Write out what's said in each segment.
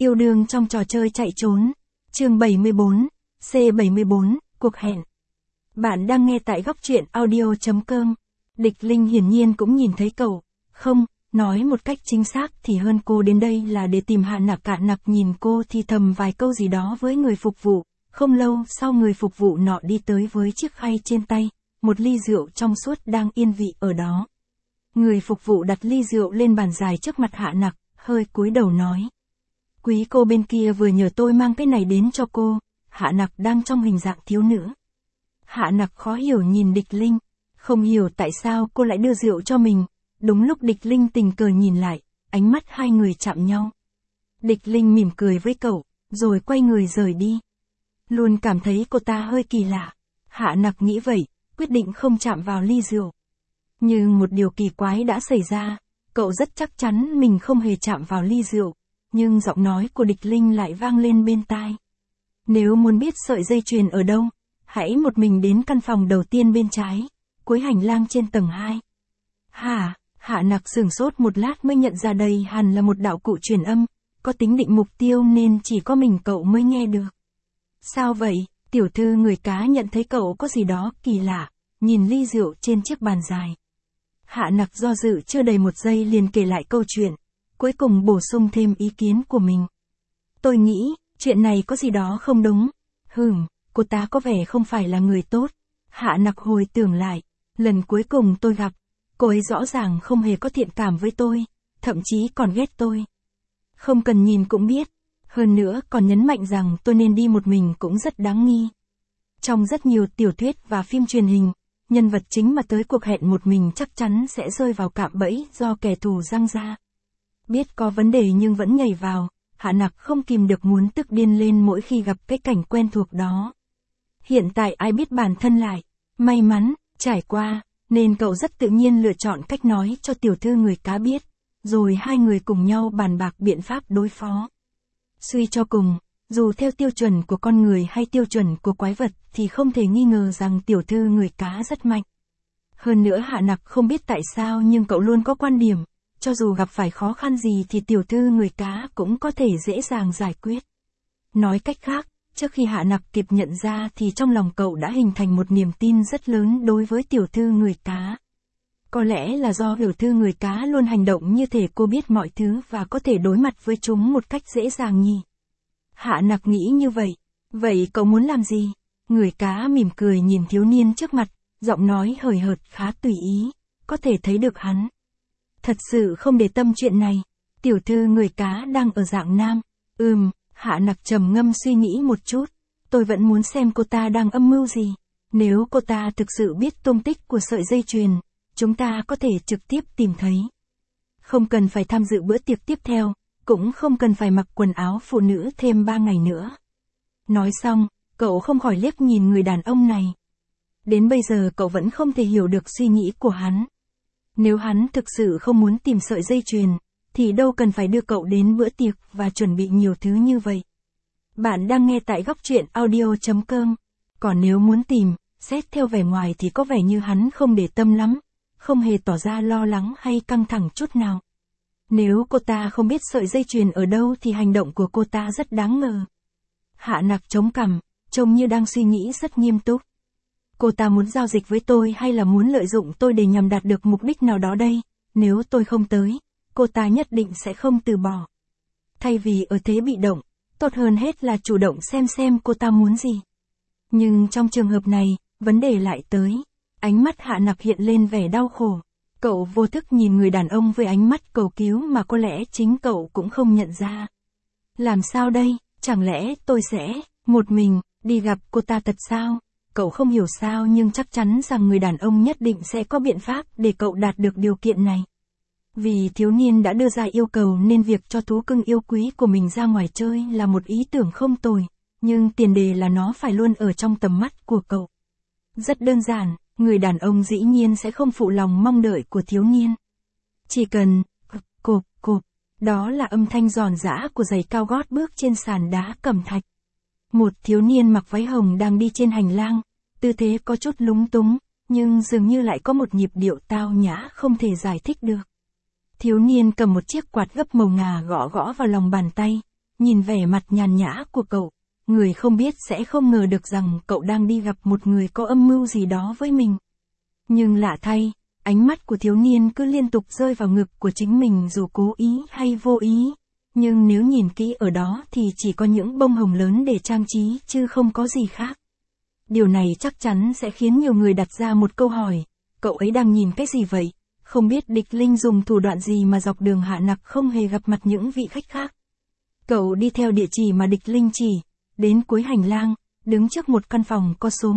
Yêu đương trong trò chơi chạy trốn. Chương 74, C74, cuộc hẹn. Bạn đang nghe tại góc truyện audio.com. Địch Linh hiển nhiên cũng nhìn thấy cậu. Không, nói một cách chính xác thì hơn cô đến đây là để tìm Hạ Nặc. Hạ Nặc nhìn cô thì thầm vài câu gì đó với người phục vụ. Không lâu sau người phục vụ nọ đi tới với chiếc khay trên tay, một ly rượu trong suốt đang yên vị ở đó. Người phục vụ đặt ly rượu lên bàn dài trước mặt Hạ Nặc, hơi cúi đầu nói. Quý cô bên kia vừa nhờ tôi mang cái này đến cho cô. Hạ Nặc đang trong hình dạng thiếu nữ. Hạ Nặc khó hiểu nhìn Địch Linh, không hiểu tại sao cô lại đưa rượu cho mình. Đúng lúc Địch Linh tình cờ nhìn lại, ánh mắt hai người chạm nhau. Địch Linh mỉm cười với cậu, rồi quay người rời đi. Luôn cảm thấy cô ta hơi kỳ lạ. Hạ Nặc nghĩ vậy, quyết định không chạm vào ly rượu. Nhưng một điều kỳ quái đã xảy ra, cậu rất chắc chắn mình không hề chạm vào ly rượu, nhưng giọng nói của Địch Linh lại vang lên bên tai. Nếu muốn biết sợi dây chuyền ở đâu, hãy một mình đến căn phòng đầu tiên bên trái, cuối hành lang trên tầng 2. Hạ Nặc sửng sốt một lát mới nhận ra đây hẳn là một đạo cụ truyền âm, có tính định mục tiêu nên chỉ có mình cậu mới nghe được. Sao vậy? Tiểu thư người cá nhận thấy cậu có gì đó kỳ lạ, nhìn ly rượu trên chiếc bàn dài. Hạ Nặc do dự chưa đầy một giây liền kể lại câu chuyện, cuối cùng bổ sung thêm ý kiến của mình. Tôi nghĩ, chuyện này có gì đó không đúng. Cô ta có vẻ không phải là người tốt. Hạ Nặc hồi tưởng lại, lần cuối cùng tôi gặp, cô ấy rõ ràng không hề có thiện cảm với tôi, thậm chí còn ghét tôi. Không cần nhìn cũng biết. Hơn nữa còn nhấn mạnh rằng tôi nên đi một mình cũng rất đáng nghi. Trong rất nhiều tiểu thuyết và phim truyền hình, nhân vật chính mà tới cuộc hẹn một mình chắc chắn sẽ rơi vào cạm bẫy do kẻ thù giăng ra. Biết có vấn đề nhưng vẫn nhảy vào, Hạ Nặc không kìm được muốn tức điên lên mỗi khi gặp cái cảnh quen thuộc đó. Hiện tại ai biết bản thân lại, may mắn, trải qua, nên cậu rất tự nhiên lựa chọn cách nói cho tiểu thư người cá biết, rồi hai người cùng nhau bàn bạc biện pháp đối phó. Suy cho cùng, dù theo tiêu chuẩn của con người hay tiêu chuẩn của quái vật thì không thể nghi ngờ rằng tiểu thư người cá rất mạnh. Hơn nữa Hạ Nặc không biết tại sao nhưng cậu luôn có quan điểm, cho dù gặp phải khó khăn gì thì tiểu thư người cá cũng có thể dễ dàng giải quyết. Nói cách khác, trước khi Hạ Nặc kịp nhận ra thì trong lòng cậu đã hình thành một niềm tin rất lớn đối với tiểu thư người cá. Có lẽ là do tiểu thư người cá luôn hành động như thể cô biết mọi thứ và có thể đối mặt với chúng một cách dễ dàng nhỉ. Hạ Nặc nghĩ như vậy. Vậy cậu muốn làm gì? Người cá mỉm cười nhìn thiếu niên trước mặt, giọng nói hời hợt khá tùy ý, có thể thấy được hắn thật sự không để tâm chuyện này. Tiểu thư người cá đang ở dạng nam. Hạ Nặc trầm ngâm suy nghĩ một chút. Tôi vẫn muốn xem cô ta đang âm mưu gì. Nếu cô ta thực sự biết tung tích của sợi dây chuyền, chúng ta có thể trực tiếp tìm thấy. Không cần phải tham dự bữa tiệc tiếp theo, cũng không cần phải mặc quần áo phụ nữ thêm 3 ngày nữa. Nói xong, cậu không khỏi liếc nhìn người đàn ông này. Đến bây giờ cậu vẫn không thể hiểu được suy nghĩ của hắn. Nếu hắn thực sự không muốn tìm sợi dây chuyền, thì đâu cần phải đưa cậu đến bữa tiệc và chuẩn bị nhiều thứ như vậy. Bạn đang nghe tại góc truyện audio.com. Còn nếu muốn tìm, xét theo vẻ ngoài thì có vẻ như hắn không để tâm lắm, không hề tỏ ra lo lắng hay căng thẳng chút nào. Nếu cô ta không biết sợi dây chuyền ở đâu thì hành động của cô ta rất đáng ngờ. Hạ Nặc chống cằm, trông như đang suy nghĩ rất nghiêm túc. Cô ta muốn giao dịch với tôi hay là muốn lợi dụng tôi để nhằm đạt được mục đích nào đó đây? Nếu tôi không tới, cô ta nhất định sẽ không từ bỏ. Thay vì ở thế bị động, tốt hơn hết là chủ động xem cô ta muốn gì. Nhưng trong trường hợp này, vấn đề lại tới. Ánh mắt Hạ Nặc hiện lên vẻ đau khổ. Cậu vô thức nhìn người đàn ông với ánh mắt cầu cứu mà có lẽ chính cậu cũng không nhận ra. Làm sao đây? Chẳng lẽ tôi sẽ, một mình, đi gặp cô ta thật sao? Cậu không hiểu sao nhưng chắc chắn rằng người đàn ông nhất định sẽ có biện pháp để cậu đạt được điều kiện này. Vì thiếu niên đã đưa ra yêu cầu nên việc cho thú cưng yêu quý của mình ra ngoài chơi là một ý tưởng không tồi, nhưng tiền đề là nó phải luôn ở trong tầm mắt của cậu. Rất đơn giản, người đàn ông dĩ nhiên sẽ không phụ lòng mong đợi của thiếu niên. Chỉ cần, cộp, đó là âm thanh giòn giã của giày cao gót bước trên sàn đá cẩm thạch. Một thiếu niên mặc váy hồng đang đi trên hành lang, tư thế có chút lúng túng, nhưng dường như lại có một nhịp điệu tao nhã không thể giải thích được. Thiếu niên cầm một chiếc quạt gấp màu ngà gõ vào lòng bàn tay, nhìn vẻ mặt nhàn nhã của cậu, người không biết sẽ không ngờ được rằng cậu đang đi gặp một người có âm mưu gì đó với mình. Nhưng lạ thay, ánh mắt của thiếu niên cứ liên tục rơi vào ngực của chính mình dù cố ý hay vô ý. Nhưng nếu nhìn kỹ ở đó thì chỉ có những bông hồng lớn để trang trí chứ không có gì khác. Điều này chắc chắn sẽ khiến nhiều người đặt ra một câu hỏi, cậu ấy đang nhìn cái gì vậy? Không biết Địch Linh dùng thủ đoạn gì mà dọc đường Hạ Nặc không hề gặp mặt những vị khách khác. Cậu đi theo địa chỉ mà Địch Linh chỉ, đến cuối hành lang, đứng trước một căn phòng có số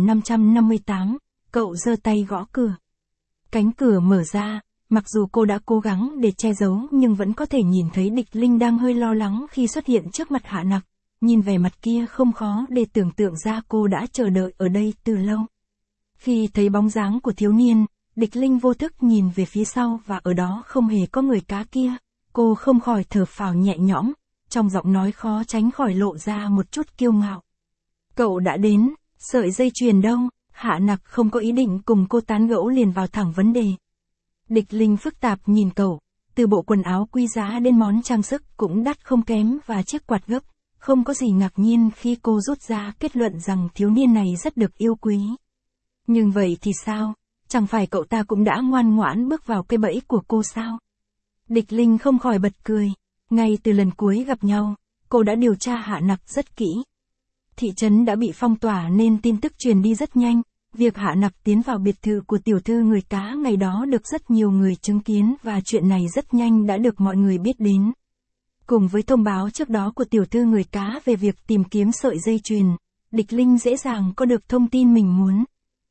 1558, cậu giơ tay gõ cửa. Cánh cửa mở ra, mặc dù cô đã cố gắng để che giấu nhưng vẫn có thể nhìn thấy Địch Linh đang hơi lo lắng khi xuất hiện trước mặt Hạ Nặc. Nhìn vẻ mặt kia không khó để tưởng tượng ra cô đã chờ đợi ở đây từ lâu. Khi thấy bóng dáng của thiếu niên, Địch Linh vô thức nhìn về phía sau và ở đó không hề có người cá kia. Cô không khỏi thở phào nhẹ nhõm, trong giọng nói khó tránh khỏi lộ ra một chút kiêu ngạo. Cậu đã đến, sợi dây chuyền đâu? Hạ Nặc không có ý định cùng cô tán gẫu liền vào thẳng vấn đề. Địch Linh phức tạp nhìn cậu, từ bộ quần áo quý giá đến món trang sức cũng đắt không kém và chiếc quạt gấp. Không có gì ngạc nhiên khi cô rút ra kết luận rằng thiếu niên này rất được yêu quý. Nhưng vậy thì sao? Chẳng phải cậu ta cũng đã ngoan ngoãn bước vào cái bẫy của cô sao? Địch Linh không khỏi bật cười. Ngay từ lần cuối gặp nhau, cô đã điều tra Hạ Nặc rất kỹ. Thị trấn đã bị phong tỏa nên tin tức truyền đi rất nhanh. Việc Hạ Nặc tiến vào biệt thự của tiểu thư người cá ngày đó được rất nhiều người chứng kiến và chuyện này rất nhanh đã được mọi người biết đến. Cùng với thông báo trước đó của tiểu thư người cá về việc tìm kiếm sợi dây chuyền, Địch Linh dễ dàng có được thông tin mình muốn.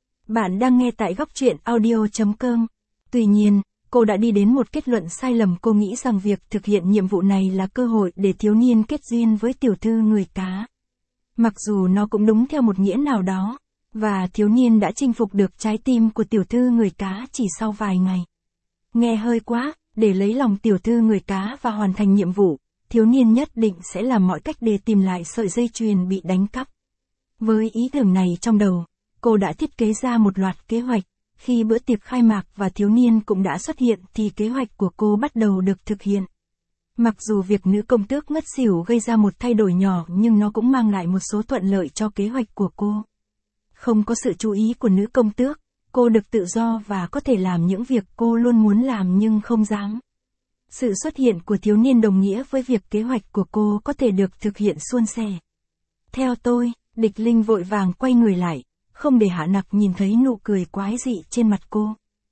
Bạn đang nghe tại góc truyện audio.com. Tuy nhiên, cô đã đi đến một kết luận sai lầm. Cô nghĩ rằng việc thực hiện nhiệm vụ này là cơ hội để thiếu niên kết duyên với tiểu thư người cá. Mặc dù nó cũng đúng theo một nghĩa nào đó, và thiếu niên đã chinh phục được trái tim của tiểu thư người cá chỉ sau vài ngày. Nghe hơi quá, để lấy lòng tiểu thư người cá và hoàn thành nhiệm vụ, thiếu niên nhất định sẽ làm mọi cách để tìm lại sợi dây chuyền bị đánh cắp. Với ý tưởng này trong đầu, cô đã thiết kế ra một loạt kế hoạch. Khi bữa tiệc khai mạc và thiếu niên cũng đã xuất hiện thì kế hoạch của cô bắt đầu được thực hiện. Mặc dù việc nữ công tước ngất xỉu gây ra một thay đổi nhỏ nhưng nó cũng mang lại một số thuận lợi cho kế hoạch của cô. Không có sự chú ý của nữ công tước, cô được tự do và có thể làm những việc cô luôn muốn làm nhưng không dám. Sự xuất hiện của thiếu niên đồng nghĩa với việc kế hoạch của cô có thể được thực hiện suôn sẻ. Theo tôi, Địch Linh vội vàng quay người lại, không để Hạ Nặc nhìn thấy nụ cười quái dị trên mặt cô.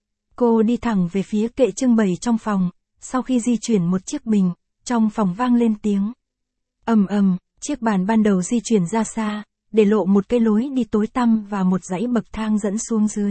Cô đi thẳng về phía kệ trưng bày trong phòng, sau khi di chuyển một chiếc bình, trong phòng vang lên tiếng. Ầm ầm, chiếc bàn ban đầu di chuyển ra xa, để lộ một cái lối đi tối tăm và một dãy bậc thang dẫn xuống dưới.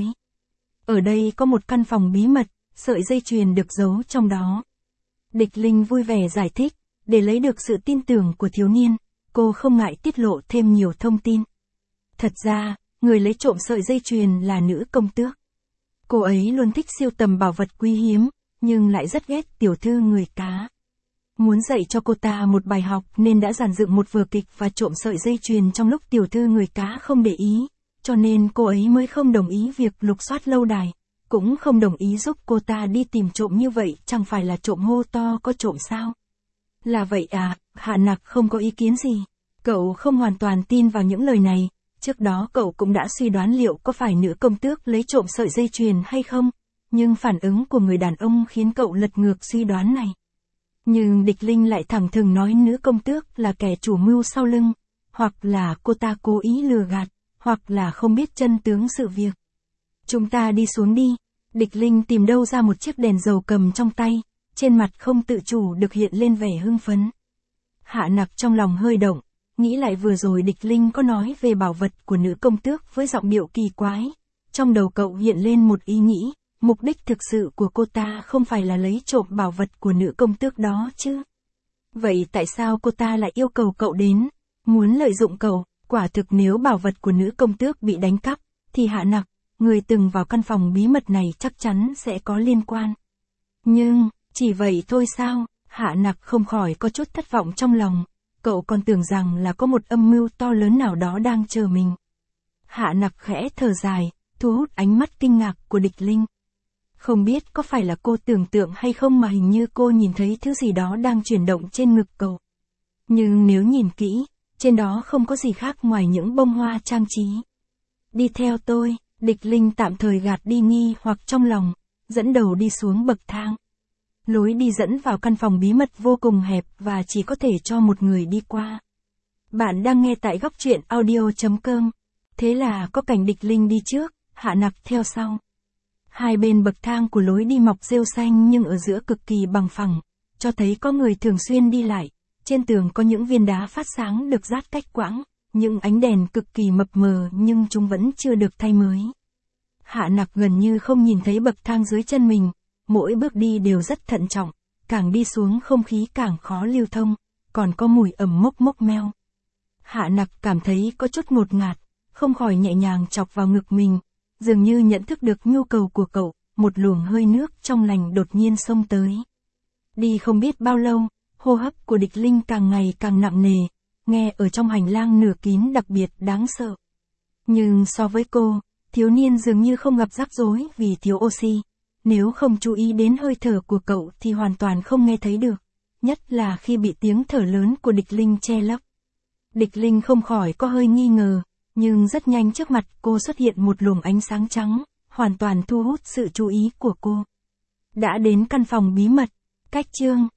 Ở đây có một căn phòng bí mật, sợi dây chuyền được giấu trong đó. Địch Linh vui vẻ giải thích, để lấy được sự tin tưởng của thiếu niên, cô không ngại tiết lộ thêm nhiều thông tin. Thật ra, người lấy trộm sợi dây chuyền là nữ công tước. Cô ấy luôn thích sưu tầm bảo vật quý hiếm, nhưng lại rất ghét tiểu thư người cá. Muốn dạy cho cô ta một bài học nên đã dàn dựng một vở kịch và trộm sợi dây chuyền trong lúc tiểu thư người cá không để ý, cho nên cô ấy mới không đồng ý việc lục soát lâu đài, cũng không đồng ý giúp cô ta đi tìm trộm. Như vậy chẳng phải là trộm hô to có trộm sao? Là vậy à? Hạ Nặc không có ý kiến gì. Cậu không hoàn toàn tin vào những lời này. Trước đó cậu cũng đã suy đoán liệu có phải nữ công tước lấy trộm sợi dây chuyền hay không, nhưng phản ứng của người đàn ông khiến cậu lật ngược suy đoán này. Nhưng Địch Linh lại thẳng thừng nói nữ công tước là kẻ chủ mưu sau lưng, hoặc là cô ta cố ý lừa gạt, hoặc là không biết chân tướng sự việc. Chúng ta đi xuống đi. Địch Linh tìm đâu ra một chiếc đèn dầu cầm trong tay, trên mặt không tự chủ được hiện lên vẻ hưng phấn. Hạ Nặc trong lòng hơi động, nghĩ lại vừa rồi Địch Linh có nói về bảo vật của nữ công tước với giọng điệu kỳ quái. Trong đầu cậu hiện lên một ý nghĩ, mục đích thực sự của cô ta không phải là lấy trộm bảo vật của nữ công tước đó chứ. Vậy tại sao cô ta lại yêu cầu cậu đến, muốn lợi dụng cậu? Quả thực nếu bảo vật của nữ công tước bị đánh cắp, thì Hạ Nặc, người từng vào căn phòng bí mật này chắc chắn sẽ có liên quan. Nhưng, chỉ vậy thôi sao? Hạ Nặc không khỏi có chút thất vọng trong lòng. Cậu còn tưởng rằng là có một âm mưu to lớn nào đó đang chờ mình. Hạ Nặc khẽ thở dài, thu hút ánh mắt kinh ngạc của Địch Linh. Không biết có phải là cô tưởng tượng hay không mà hình như cô nhìn thấy thứ gì đó đang chuyển động trên ngực cậu. Nhưng nếu nhìn kỹ, trên đó không có gì khác ngoài những bông hoa trang trí. Đi theo tôi, Địch Linh tạm thời gạt đi nghi hoặc trong lòng, dẫn đầu đi xuống bậc thang. Lối đi dẫn vào căn phòng bí mật vô cùng hẹp và chỉ có thể cho một người đi qua. Bạn đang nghe tại góc truyện audio.com. Thế là có cảnh Địch Linh đi trước, Hạ Nặc theo sau. Hai bên bậc thang của lối đi mọc rêu xanh nhưng ở giữa cực kỳ bằng phẳng, cho thấy có người thường xuyên đi lại. Trên tường có những viên đá phát sáng được rát cách quãng, những ánh đèn cực kỳ mập mờ nhưng chúng vẫn chưa được thay mới. Hạ Nặc gần như không nhìn thấy bậc thang dưới chân mình, mỗi bước đi đều rất thận trọng, càng đi xuống không khí càng khó lưu thông, còn có mùi ẩm mốc mốc meo. Hạ Nặc cảm thấy có chút ngột ngạt, không khỏi nhẹ nhàng chọc vào ngực mình, dường như nhận thức được nhu cầu của cậu, một luồng hơi nước trong lành đột nhiên xông tới. Đi không biết bao lâu, hô hấp của Địch Linh càng ngày càng nặng nề, nghe ở trong hành lang nửa kín đặc biệt đáng sợ. Nhưng so với cô, thiếu niên dường như không gặp rắc rối vì thiếu oxy. Nếu không chú ý đến hơi thở của cậu thì hoàn toàn không nghe thấy được, nhất là khi bị tiếng thở lớn của Địch Linh che lấp. Địch Linh không khỏi có hơi nghi ngờ, nhưng rất nhanh trước mặt cô xuất hiện một luồng ánh sáng trắng, hoàn toàn thu hút sự chú ý của cô. Đã đến căn phòng bí mật, cách chương